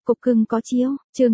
Cục cưng có chiếu, chương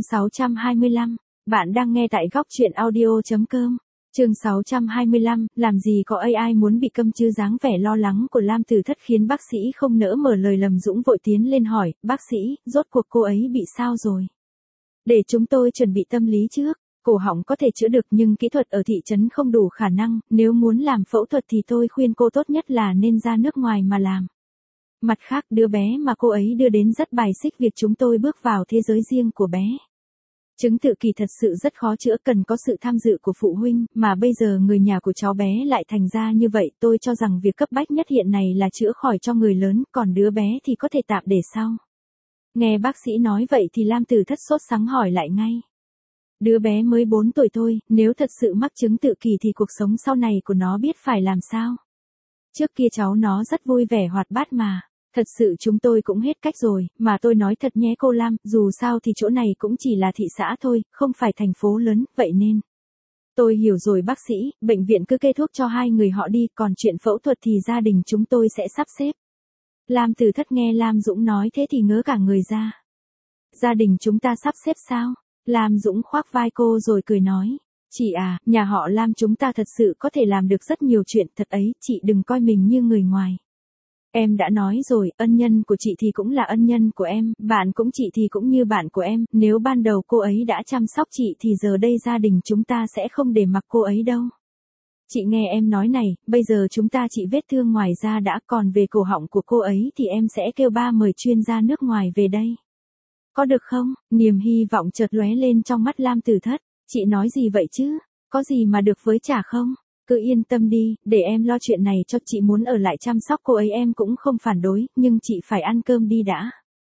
625. Bạn đang nghe tại góc truyện audio.com. Chương 625, làm gì có AI muốn bị câm chứ. Dáng vẻ lo lắng của Lam Tử Thất khiến bác sĩ không nỡ mở lời. Lâm Dũng vội tiến lên hỏi, bác sĩ, rốt cuộc cô ấy bị sao rồi? Để chúng tôi chuẩn bị tâm lý trước. Cổ họng có thể chữa được nhưng kỹ thuật ở thị trấn không đủ khả năng, nếu muốn làm phẫu thuật thì tôi khuyên cô tốt nhất là nên ra nước ngoài mà làm. Mặt khác, đứa bé mà cô ấy đưa đến rất bài xích việc chúng tôi bước vào thế giới riêng của bé. Chứng tự kỷ thật sự rất khó chữa, cần có sự tham dự của phụ huynh, mà bây giờ người nhà của cháu bé lại thành ra như vậy. Tôi cho rằng việc cấp bách nhất hiện này là chữa khỏi cho người lớn, còn đứa bé thì có thể tạm để sau. Nghe bác sĩ nói vậy thì Lam Tử Thất sốt sắng hỏi lại ngay. Đứa bé mới 4 tuổi thôi, nếu thật sự mắc chứng tự kỷ thì cuộc sống sau này của nó biết phải làm sao? Trước kia cháu nó rất vui vẻ hoạt bát mà. Thật sự chúng tôi cũng hết cách rồi, mà tôi nói thật nhé cô Lam, dù sao thì chỗ này cũng chỉ là thị xã thôi, không phải thành phố lớn, vậy nên. Tôi hiểu rồi bác sĩ, bệnh viện cứ kê thuốc cho hai người họ đi, còn chuyện phẫu thuật thì gia đình chúng tôi sẽ sắp xếp. Lam Tử Thất nghe Lam Dũng nói thế thì ngớ cả người ra. Gia đình chúng ta sắp xếp sao? Lam Dũng khoác vai cô rồi cười nói. Chị à, nhà họ Lam chúng ta thật sự có thể làm được rất nhiều chuyện, thật ấy, chị đừng coi mình như người ngoài. Em đã nói rồi, ân nhân của chị thì cũng là ân nhân của em, bạn cũng chị thì cũng như bạn của em, nếu ban đầu cô ấy đã chăm sóc chị thì giờ đây gia đình chúng ta sẽ không để mặc cô ấy đâu. Chị nghe em nói này, bây giờ chúng ta chỉ vết thương ngoài da đã, còn về cổ họng của cô ấy thì em sẽ kêu ba mời chuyên gia nước ngoài về đây. Có được không? Niềm hy vọng chợt lóe lên trong mắt Lam Tử Thất. Chị nói gì vậy chứ? Có gì mà được với chả không? Cứ yên tâm đi, để em lo chuyện này cho. Chị muốn ở lại chăm sóc cô ấy em cũng không phản đối, nhưng chị phải ăn cơm đi đã.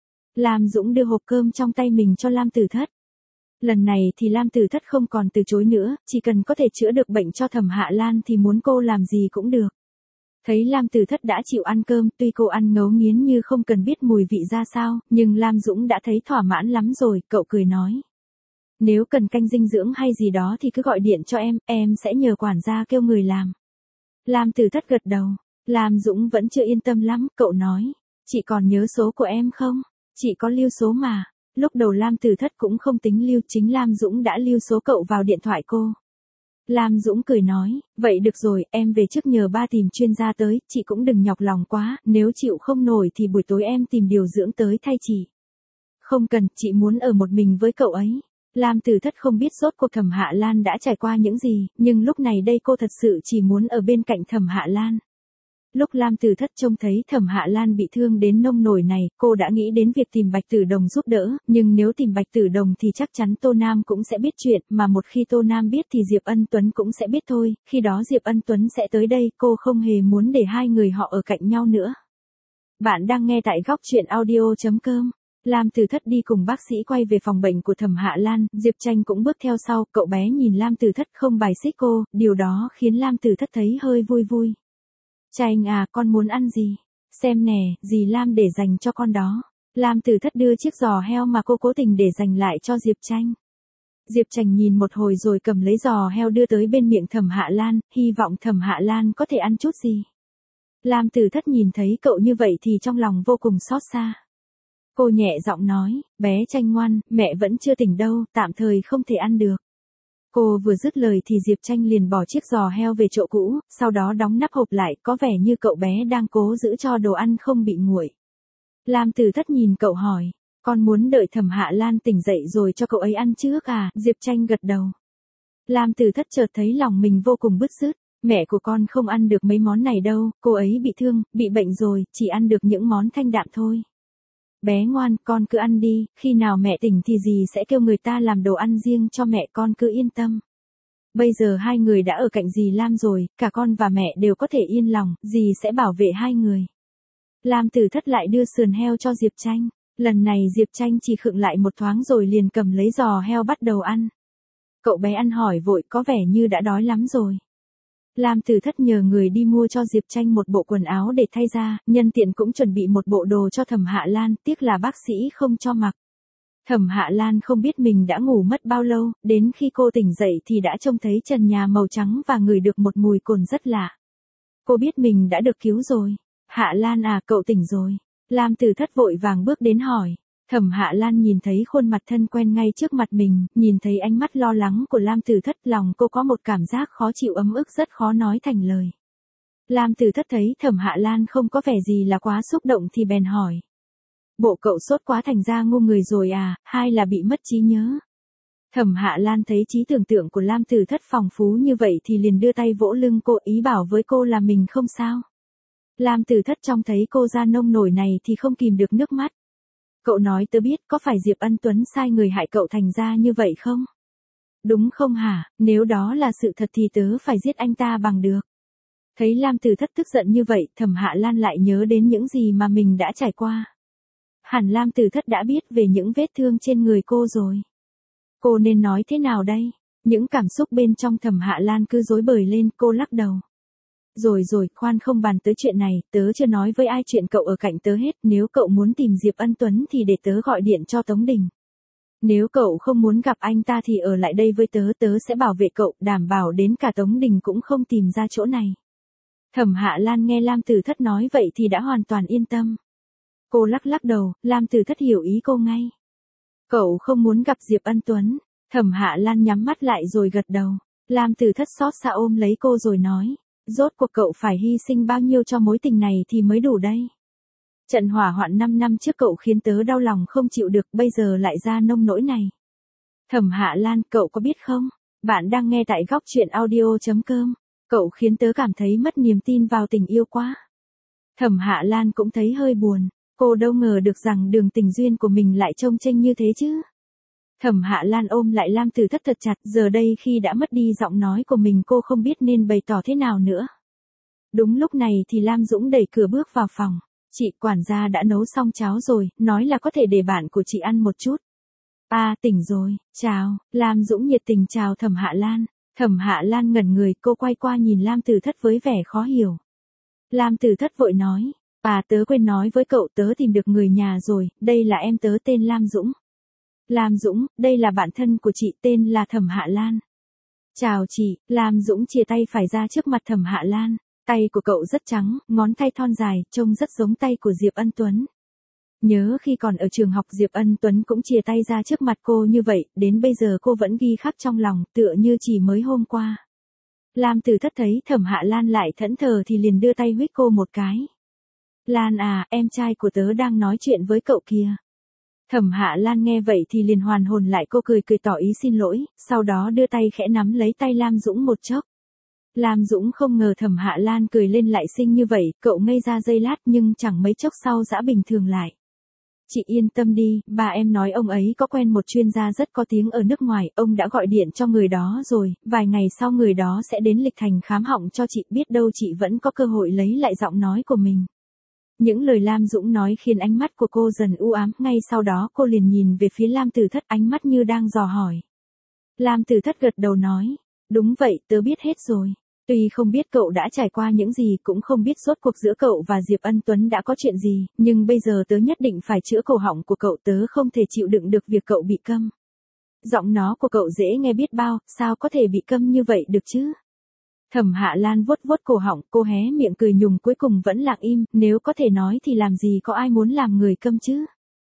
Lam Dũng đưa hộp cơm trong tay mình cho Lam Tử Thất. Lần này thì Lam Tử Thất không còn từ chối nữa, chỉ cần có thể chữa được bệnh cho Thẩm Hạ Lan thì muốn cô làm gì cũng được. Thấy Lam Tử Thất đã chịu ăn cơm, tuy cô ăn ngấu nghiến như không cần biết mùi vị ra sao, nhưng Lam Dũng đã thấy thỏa mãn lắm rồi, cậu cười nói. Nếu cần canh dinh dưỡng hay gì đó thì cứ gọi điện cho em sẽ nhờ quản gia kêu người làm. Lam Tử Thất gật đầu. Lam Dũng vẫn chưa yên tâm lắm, cậu nói. Chị còn nhớ số của em không? Chị có lưu số mà. Lúc đầu Lam Tử Thất cũng không tính lưu, chính Lam Dũng đã lưu số cậu vào điện thoại cô. Lam Dũng cười nói, vậy được rồi, em về trước nhờ ba tìm chuyên gia tới, chị cũng đừng nhọc lòng quá, nếu chịu không nổi thì buổi tối em tìm điều dưỡng tới thay chị. Không cần, chị muốn ở một mình với cậu ấy. Lam Tử Thất không biết rốt cuộc Thẩm Hạ Lan đã trải qua những gì, nhưng lúc này đây cô thật sự chỉ muốn ở bên cạnh Thẩm Hạ Lan. Lúc Lam Tử Thất trông thấy Thẩm Hạ Lan bị thương đến nông nổi này, cô đã nghĩ đến việc tìm Bạch Tử Đồng giúp đỡ, nhưng nếu tìm Bạch Tử Đồng thì chắc chắn Tô Nam cũng sẽ biết chuyện, mà một khi Tô Nam biết thì Diệp Ân Tuấn cũng sẽ biết thôi, khi đó Diệp Ân Tuấn sẽ tới đây, cô không hề muốn để hai người họ ở cạnh nhau nữa. Bạn đang nghe tại góc truyện audio.com. Lam Tử Thất đi cùng bác sĩ quay về phòng bệnh của Thẩm Hạ Lan, Diệp Tranh cũng bước theo sau, cậu bé nhìn Lam Tử Thất không bài xích cô, điều đó khiến Lam Tử Thất thấy hơi vui vui. Tranh à, con muốn ăn gì? Xem nè, dì Lam để dành cho con đó. Lam Tử Thất đưa chiếc giò heo mà cô cố tình để dành lại cho Diệp Tranh. Diệp Tranh nhìn một hồi rồi cầm lấy giò heo đưa tới bên miệng Thẩm Hạ Lan, hy vọng Thẩm Hạ Lan có thể ăn chút gì. Lam Tử Thất nhìn thấy cậu như vậy thì trong lòng vô cùng xót xa. Cô nhẹ giọng nói, bé Tranh ngoan, mẹ vẫn chưa tỉnh đâu, tạm thời không thể ăn được. Cô vừa dứt lời thì Diệp Tranh liền bỏ chiếc giò heo về chỗ cũ, sau đó đóng nắp hộp lại, có vẻ như cậu bé đang cố giữ cho đồ ăn không bị nguội. Lam Tử Thất nhìn cậu hỏi, con muốn đợi Thẩm Hạ Lan tỉnh dậy rồi cho cậu ấy ăn trước à? Diệp Tranh gật đầu. Lam Tử Thất chợt thấy lòng mình vô cùng bứt rứt, mẹ của con không ăn được mấy món này đâu, cô ấy bị thương, bị bệnh rồi, chỉ ăn được những món thanh đạm thôi. Bé ngoan, con cứ ăn đi, khi nào mẹ tỉnh thì dì sẽ kêu người ta làm đồ ăn riêng cho mẹ, con cứ yên tâm. Bây giờ hai người đã ở cạnh dì Lam rồi, cả con và mẹ đều có thể yên lòng, dì sẽ bảo vệ hai người. Lam Tử Thất lại đưa sườn heo cho Diệp Tranh, lần này Diệp Tranh chỉ khựng lại một thoáng rồi liền cầm lấy giò heo bắt đầu ăn. Cậu bé ăn hỏi vội, có vẻ như đã đói lắm rồi. Lam Tử Thất nhờ người đi mua cho Diệp Tranh một bộ quần áo để thay ra, nhân tiện cũng chuẩn bị một bộ đồ cho Thẩm Hạ Lan, tiếc là bác sĩ không cho mặc. Thẩm Hạ Lan không biết mình đã ngủ mất bao lâu, đến khi cô tỉnh dậy thì đã trông thấy trần nhà màu trắng và ngửi được một mùi cồn rất lạ. Cô biết mình đã được cứu rồi. Hạ Lan à, cậu tỉnh rồi. Lam Tử Thất vội vàng bước đến hỏi. Thẩm Hạ Lan nhìn thấy khuôn mặt thân quen ngay trước mặt mình, nhìn thấy ánh mắt lo lắng của Lam Tử Thất, lòng cô có một cảm giác khó chịu ấm ức rất khó nói thành lời. Lam Tử Thất thấy Thẩm Hạ Lan không có vẻ gì là quá xúc động thì bèn hỏi. Bộ cậu sốt quá thành ra ngu người rồi à, hay là bị mất trí nhớ? Thẩm Hạ Lan thấy trí tưởng tượng của Lam Tử Thất phong phú như vậy thì liền đưa tay vỗ lưng cô, ý bảo với cô là mình không sao. Lam Tử Thất trông thấy cô ra nông nổi này thì không kìm được nước mắt. Cậu nói tớ biết, có phải Diệp Ân Tuấn sai người hại cậu thành ra như vậy không? Đúng không hả, nếu đó là sự thật thì tớ phải giết anh ta bằng được. Thấy Lam Tử Thất tức giận như vậy, Thẩm Hạ Lan lại nhớ đến những gì mà mình đã trải qua. Hẳn Lam Tử Thất đã biết về những vết thương trên người cô rồi. Cô nên nói thế nào đây? Những cảm xúc bên trong Thẩm Hạ Lan cứ rối bời lên, cô lắc đầu. Rồi, khoan không bàn tới chuyện này, tớ chưa nói với ai chuyện cậu ở cạnh tớ hết, nếu cậu muốn tìm Diệp Ân Tuấn thì để tớ gọi điện cho Tống Đình. Nếu cậu không muốn gặp anh ta thì ở lại đây với tớ, tớ sẽ bảo vệ cậu, đảm bảo đến cả Tống Đình cũng không tìm ra chỗ này. Thẩm Hạ Lan nghe Lam Tử Thất nói vậy thì đã hoàn toàn yên tâm. Cô lắc đầu, Lam Tử Thất hiểu ý cô ngay. Cậu không muốn gặp Diệp Ân Tuấn. Thẩm Hạ Lan nhắm mắt lại rồi gật đầu. Lam Tử Thất xót xa ôm lấy cô rồi nói. Rốt cuộc cậu phải hy sinh bao nhiêu cho mối tình này thì mới đủ đây. Trận hỏa hoạn 5 năm trước cậu khiến tớ đau lòng không chịu được, bây giờ lại ra nông nỗi này. Thẩm Hạ Lan, cậu có biết không? Bạn đang nghe tại góc truyện audio.com. Cậu khiến tớ cảm thấy mất niềm tin vào tình yêu quá. Thẩm Hạ Lan cũng thấy hơi buồn. Cô đâu ngờ được rằng đường tình duyên của mình lại trông chênh như thế chứ. Thẩm Hạ Lan ôm lại Lam Tử Thất thật chặt, giờ đây khi đã mất đi giọng nói của mình cô không biết nên bày tỏ thế nào nữa. Đúng lúc này thì Lam Dũng đẩy cửa bước vào phòng. Chị quản gia đã nấu xong cháo rồi, nói là có thể để bạn của chị ăn một chút. À, tỉnh rồi, chào. Lam Dũng nhiệt tình chào Thẩm Hạ Lan. Thẩm Hạ Lan ngẩn người, cô quay qua nhìn Lam Tử Thất với vẻ khó hiểu. Lam Tử Thất vội nói. Tớ quên nói với cậu, tớ tìm được người nhà rồi, đây là em tớ tên Lam Dũng. Lam Dũng, đây là bạn thân của chị tên là Thẩm Hạ Lan. Chào chị. Lam Dũng chia tay phải ra trước mặt Thẩm Hạ Lan. Tay của cậu rất trắng, ngón tay thon dài, trông rất giống tay của Diệp Ân Tuấn. Nhớ khi còn ở trường học Diệp Ân Tuấn cũng chia tay ra trước mặt cô như vậy, đến bây giờ cô vẫn ghi khắc trong lòng, tựa như chỉ mới hôm qua. Lam Tử Thất thấy Thẩm Hạ Lan lại thẫn thờ thì liền đưa tay huých cô một cái. Lan à, em trai của tớ đang nói chuyện với cậu kìa. Thẩm Hạ Lan nghe vậy thì liền hoàn hồn lại, cô cười tỏ ý xin lỗi, sau đó đưa tay khẽ nắm lấy tay Lam Dũng một chốc. Lam Dũng không ngờ Thẩm Hạ Lan cười lên lại xinh như vậy, cậu ngây ra giây lát nhưng chẳng mấy chốc sau dã bình thường lại. Chị yên tâm đi, ba em nói ông ấy có quen một chuyên gia rất có tiếng ở nước ngoài, ông đã gọi điện cho người đó rồi, vài ngày sau người đó sẽ đến Lịch Thành khám họng cho chị, biết đâu chị vẫn có cơ hội lấy lại giọng nói của mình. Những lời Lam Dũng nói khiến ánh mắt của cô dần u ám, ngay sau đó cô liền nhìn về phía Lam Tử Thất, ánh mắt như đang dò hỏi. Lam Tử Thất gật đầu nói, đúng vậy, tớ biết hết rồi. Tuy không biết cậu đã trải qua những gì, cũng không biết rốt cuộc giữa cậu và Diệp Ân Tuấn đã có chuyện gì, nhưng bây giờ tớ nhất định phải chữa cổ họng của cậu, tớ không thể chịu đựng được việc cậu bị câm. Giọng nó của cậu dễ nghe biết bao, sao có thể bị câm như vậy được chứ? Thẩm Hạ Lan vuốt cổ họng, cô hé miệng cười nhùng, cuối cùng vẫn lặng im, nếu có thể nói thì làm gì có ai muốn làm người câm chứ?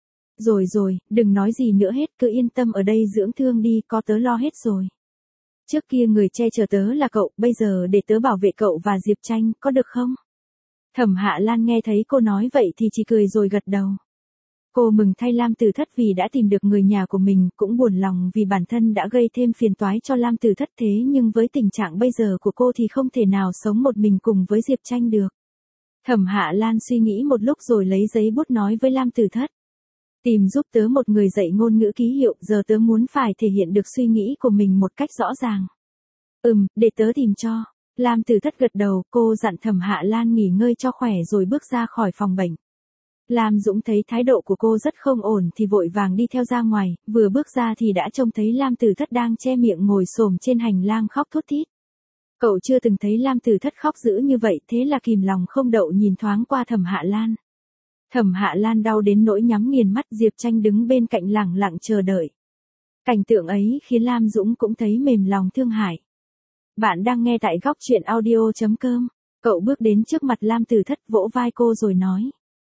Rồi, đừng nói gì nữa hết, cứ yên tâm ở đây dưỡng thương đi, có tớ lo hết rồi. Trước kia người che chở tớ là cậu, bây giờ để tớ bảo vệ cậu và Diệp Tranh, có được không? Thẩm Hạ Lan nghe thấy cô nói vậy thì chỉ cười rồi gật đầu. Cô mừng thay Lam Tử Thất vì đã tìm được người nhà của mình, cũng buồn lòng vì bản thân đã gây thêm phiền toái cho Lam Tử Thất, thế nhưng với tình trạng bây giờ của cô thì không thể nào sống một mình cùng với Diệp Tranh được. Thẩm Hạ Lan suy nghĩ một lúc rồi lấy giấy bút nói với Lam Tử Thất. Tìm giúp tớ một người dạy ngôn ngữ ký hiệu, giờ tớ muốn phải thể hiện được suy nghĩ của mình một cách rõ ràng. Để tớ tìm cho. Lam Tử Thất gật đầu, cô dặn Thẩm Hạ Lan nghỉ ngơi cho khỏe rồi bước ra khỏi phòng bệnh. Lam Dũng thấy thái độ của cô rất không ổn thì vội vàng đi theo ra ngoài, vừa bước ra thì đã trông thấy Lam Tử Thất đang che miệng ngồi xổm trên hành lang khóc thút thít. Cậu chưa từng thấy Lam Tử Thất khóc dữ như vậy, thế là kìm lòng không đậu nhìn thoáng qua Thẩm Hạ Lan. Thẩm Hạ Lan đau đến nỗi nhắm nghiền mắt, Diệp Tranh đứng bên cạnh lẳng lặng chờ đợi. Cảnh tượng ấy khiến Lam Dũng cũng thấy mềm lòng thương hại. Bạn đang nghe tại góc truyện audio.com. Cậu bước đến trước mặt Lam Tử Thất, vỗ vai cô rồi nói.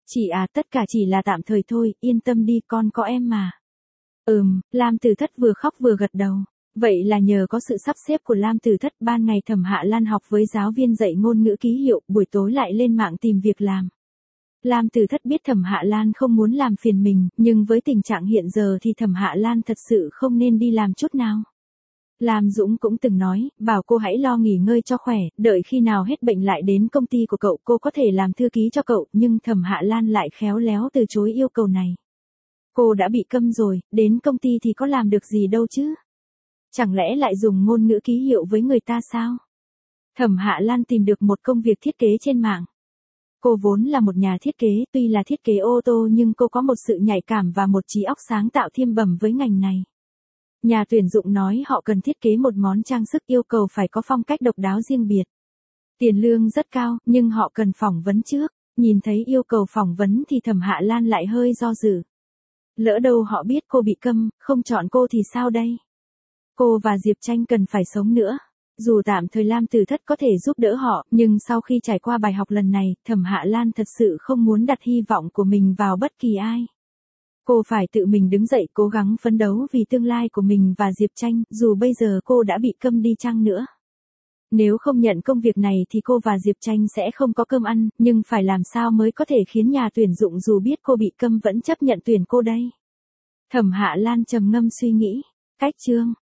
Chị à, tất cả chỉ là tạm thời thôi, yên tâm đi, con có em mà. Lam Tử Thất vừa khóc vừa gật đầu. Vậy là nhờ có sự sắp xếp của Lam Tử Thất, ban ngày Thẩm Hạ Lan học với giáo viên dạy ngôn ngữ ký hiệu, buổi tối lại lên mạng tìm việc làm. Lam Tử Thất biết Thẩm Hạ Lan không muốn làm phiền mình, nhưng với tình trạng hiện giờ thì Thẩm Hạ Lan thật sự không nên đi làm chút nào. Lam Dũng cũng từng nói, bảo cô hãy lo nghỉ ngơi cho khỏe, đợi khi nào hết bệnh lại đến công ty của cậu, cô có thể làm thư ký cho cậu, nhưng Thẩm Hạ Lan lại khéo léo từ chối yêu cầu này. Cô đã bị câm rồi, đến công ty thì có làm được gì đâu chứ? Chẳng lẽ lại dùng ngôn ngữ ký hiệu với người ta sao? Thẩm Hạ Lan tìm được một công việc thiết kế trên mạng. Cô vốn là một nhà thiết kế, tuy là thiết kế ô tô nhưng cô có một sự nhạy cảm và một trí óc sáng tạo thiên bẩm với ngành này. Nhà tuyển dụng nói họ cần thiết kế một món trang sức, yêu cầu phải có phong cách độc đáo riêng biệt. Tiền lương rất cao, nhưng họ cần phỏng vấn trước. Nhìn thấy yêu cầu phỏng vấn thì Thẩm Hạ Lan lại hơi do dự. Lỡ đâu họ biết cô bị câm, không chọn cô thì sao đây? Cô và Diệp Tranh cần phải sống nữa. Dù tạm thời Lam Tử Thất có thể giúp đỡ họ, nhưng sau khi trải qua bài học lần này, Thẩm Hạ Lan thật sự không muốn đặt hy vọng của mình vào bất kỳ ai. Cô phải tự mình đứng dậy cố gắng phấn đấu vì tương lai của mình và Diệp Tranh, dù bây giờ cô đã bị câm đi chăng nữa. Nếu không nhận công việc này thì cô và Diệp Tranh sẽ không có cơm ăn, nhưng phải làm sao mới có thể khiến nhà tuyển dụng dù biết cô bị câm vẫn chấp nhận tuyển cô đây? Thẩm Hạ Lan trầm ngâm suy nghĩ. Cách chương